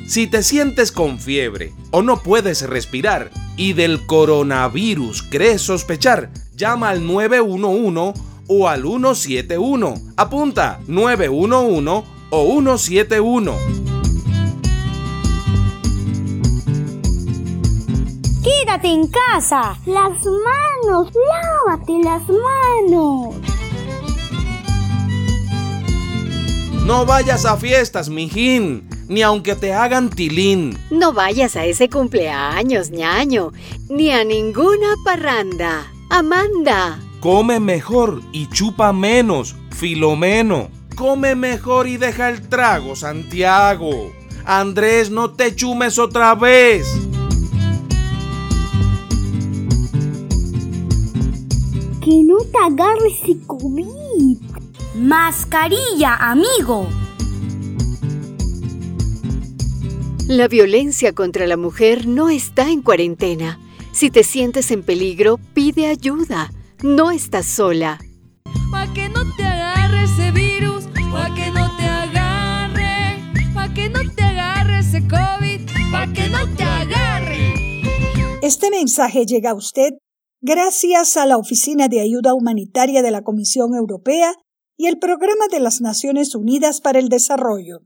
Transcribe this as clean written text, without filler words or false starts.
Si te sientes con fiebre o no puedes respirar y del coronavirus crees sospechar, llama al 911 o al 171. Apunta, 911 o 171. Quédate en casa. Las manos, lávate las manos. No vayas a fiestas, mijín, ni aunque te hagan tilín. No vayas a ese cumpleaños, ñaño, ni a ninguna parranda. Amanda. Come mejor y chupa menos, Filomeno. Come mejor y deja el trago, Santiago. Andrés, no te chumes otra vez. Que no te agarre ese COVID. Mascarilla, amigo. La violencia contra la mujer no está en cuarentena. Si te sientes en peligro, pide ayuda. No estás sola. Pa' que no te agarre ese virus, pa' que no te agarre, pa' que no te agarre ese COVID, pa' que no te agarre. Este mensaje llega a usted gracias a la Oficina de Ayuda Humanitaria de la Comisión Europea y el Programa de las Naciones Unidas para el Desarrollo.